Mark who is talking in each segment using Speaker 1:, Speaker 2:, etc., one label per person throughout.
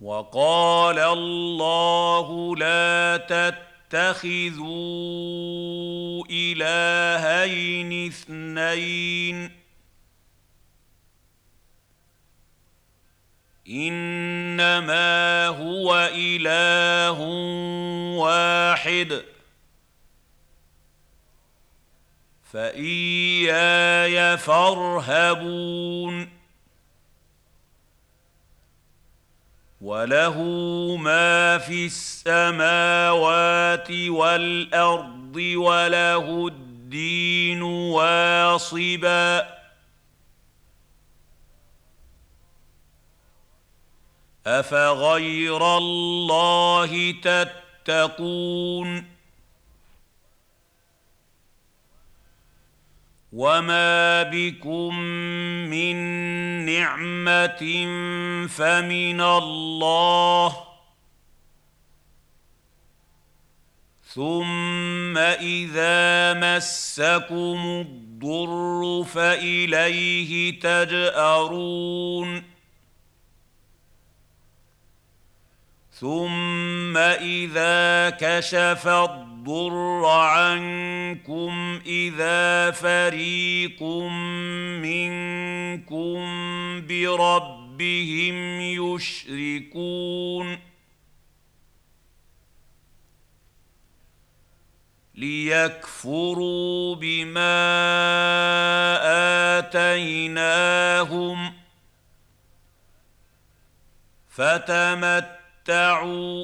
Speaker 1: وقال الله لا تتخذوا إلهين اثنين إنما هو إله واحد فإياي فارهبون وله ما في السماوات والأرض وله الدين واصبا أفغير الله تتقون وما بكم من نعمة فمن الله ثم إذا مسكم الضر فإليه تجأرون ثم إذا كشف الضر عنكم إذا فريق منكم بربهم يشركون ليكفروا بما آتيناهم فتمتعوا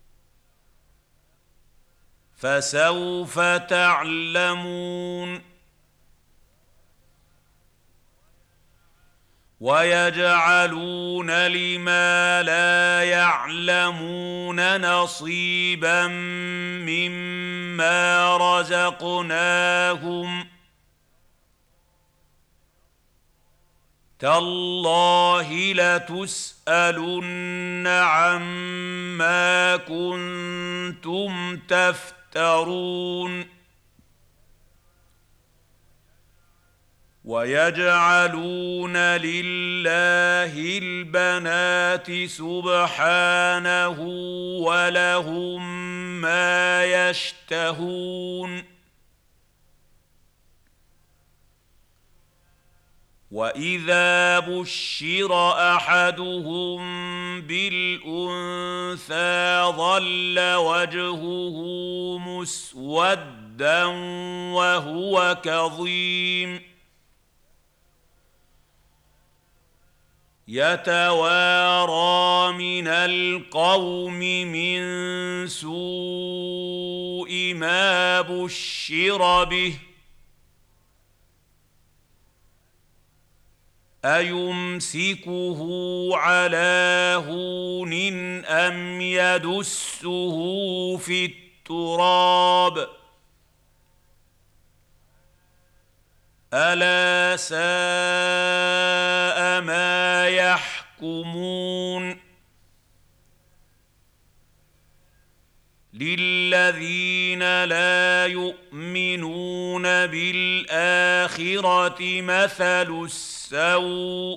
Speaker 1: فسوف تعلمون ويجعلون لما لا يعلمون نصيبا مما رزقناهم تالله لتسألن عما كنتم تفترون ويجعلون لله البنات سبحانه ولهم ما يشتهون وإذا بشر أحدهم بالأنثى ظل وجهه مسودا وهو كظيم يتوارى من القوم من سوء ما بشر به أيمسكه على هون أم يدسه في التراب ألا ساء ما يحكمون للذين لا يؤمنون بالآخرة مثل السوء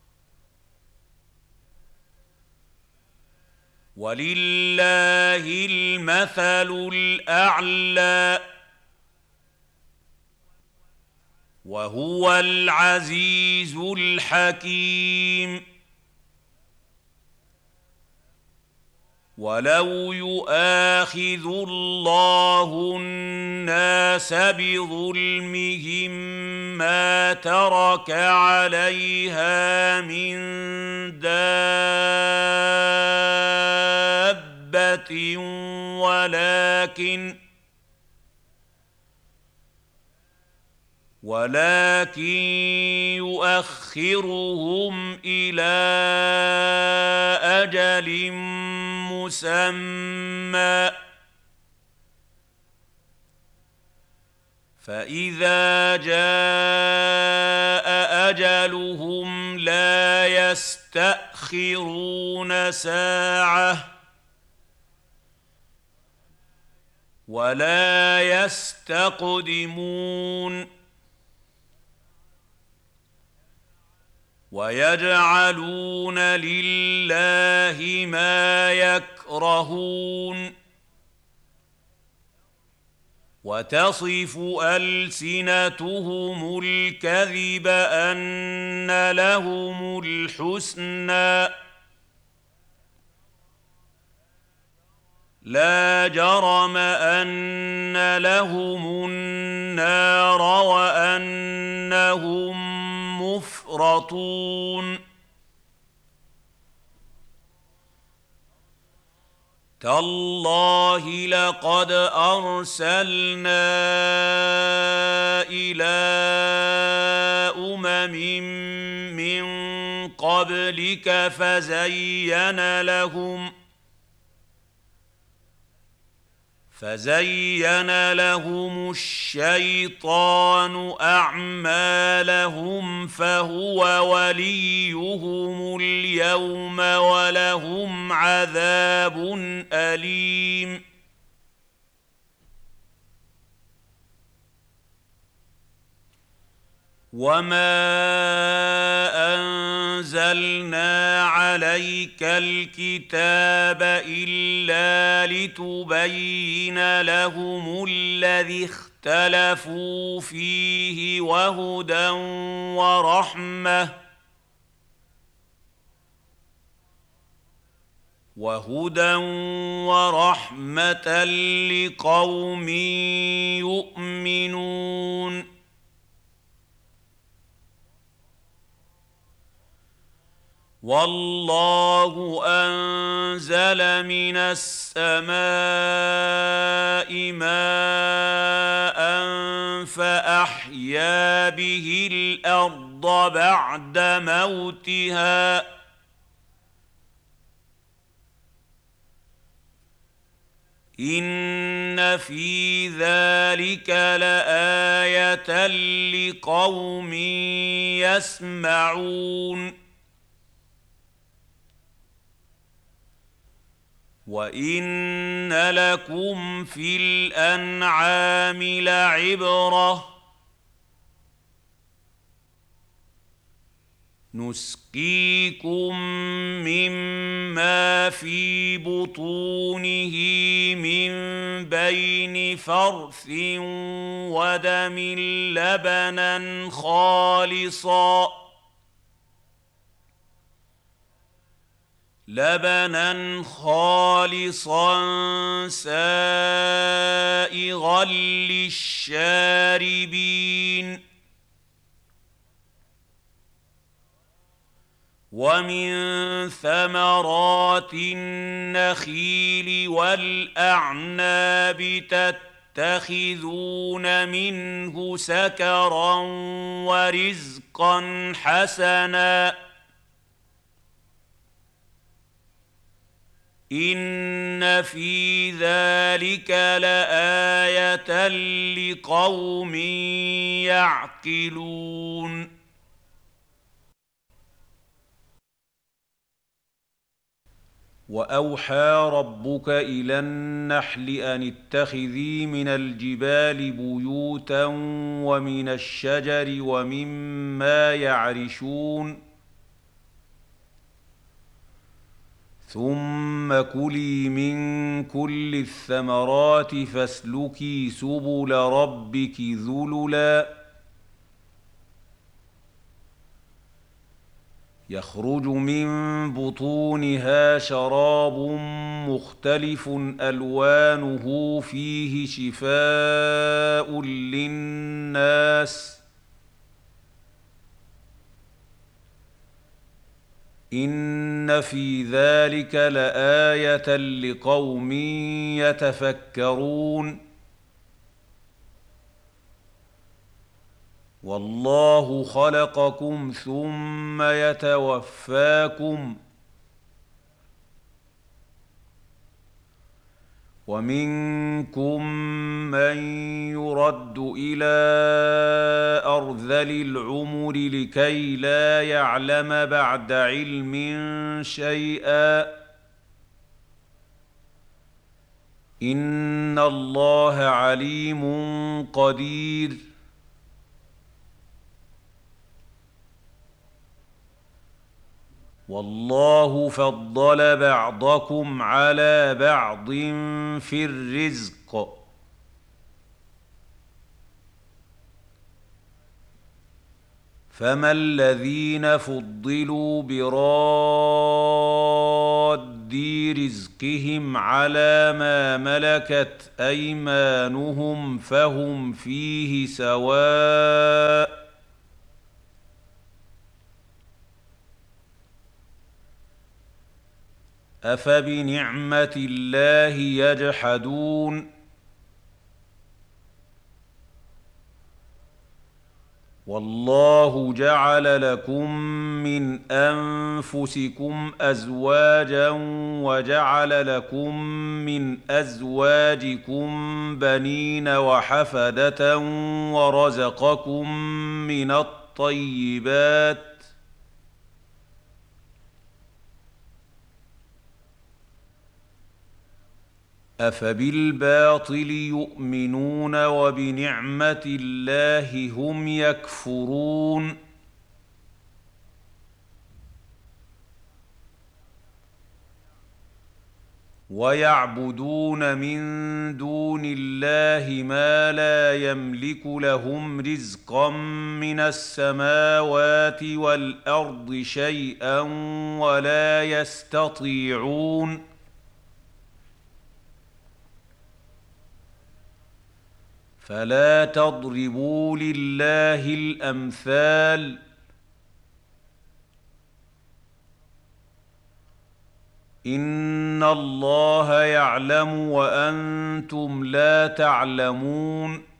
Speaker 1: ولله المثل الأعلى وهو العزيز الحكيم ولو يؤاخذ الله الناس بظلمهم ما ترك عليها من دابة ولكن يؤخرهم إلى أجل مسمى فإذا جاء أجلهم لا يستأخرون ساعة ولا يستقدمون ويجعلون لله الله ما يكرهون وتصف ألسنتهم الكذب أن لهم الحسنى لا جرم أن لهم النار وأنهم مفرطون تالله لقد أرسلنا إلى أمم من قبلك فزين لهم الشيطان أعمالهم فهو وليهم اليوم ولهم عذاب أليم وما أنزلنا عليك الكتاب إلا لتبين لهم الذي اختلفوا فيه وهدى ورحمة لقوم يؤمنون والله أنزل من السماء ماء فأحيا به الأرض بعد موتها إن في ذلك لآية لقوم يسمعون وإن لكم في الأنعام لعبرة نسقيكم مما في بطونه من بين فرث ودم لبنا خالصا سائغا للشاربين ومن ثمرات النخيل والأعناب تتخذون منه سكرا ورزقا حسنا إن في ذلك لآية لقوم يعقلون وأوحى ربك إلى النحل أن اتخذي من الجبال بيوتا ومن الشجر ومما يعرشون ثم كلي من كل الثمرات فاسلكي سبل ربك ذللا يخرج من بطونها شراب مختلف ألوانه فيه شفاء للناس إن في ذلك لآية لقوم يتفكرون والله خلقكم ثم يتوفاكم ومنكم من يرد إلى أرذل العمر لكي لا يعلم بعد علم شيئا إن الله عليم قدير والله فضل بعضكم على بعض في الرزق، فما الذين فضلوا براد رزقهم على ما ملكت ايمانهم فهم فيه سواء، افبنعمه الله يجحدون. والله جعل لكم من انفسكم ازواجا وجعل لكم من ازواجكم بنين وحفده ورزقكم من الطيبات، افبالباطل يؤمنون وبنعمه الله هم يكفرون. ويعبدون من دون الله ما لا يملك لهم رزقا من السماوات والارض شيئا ولا يستطيعون. فلا تضربوا لله الامثال، ان الله يعلم وانتم لا تعلمون.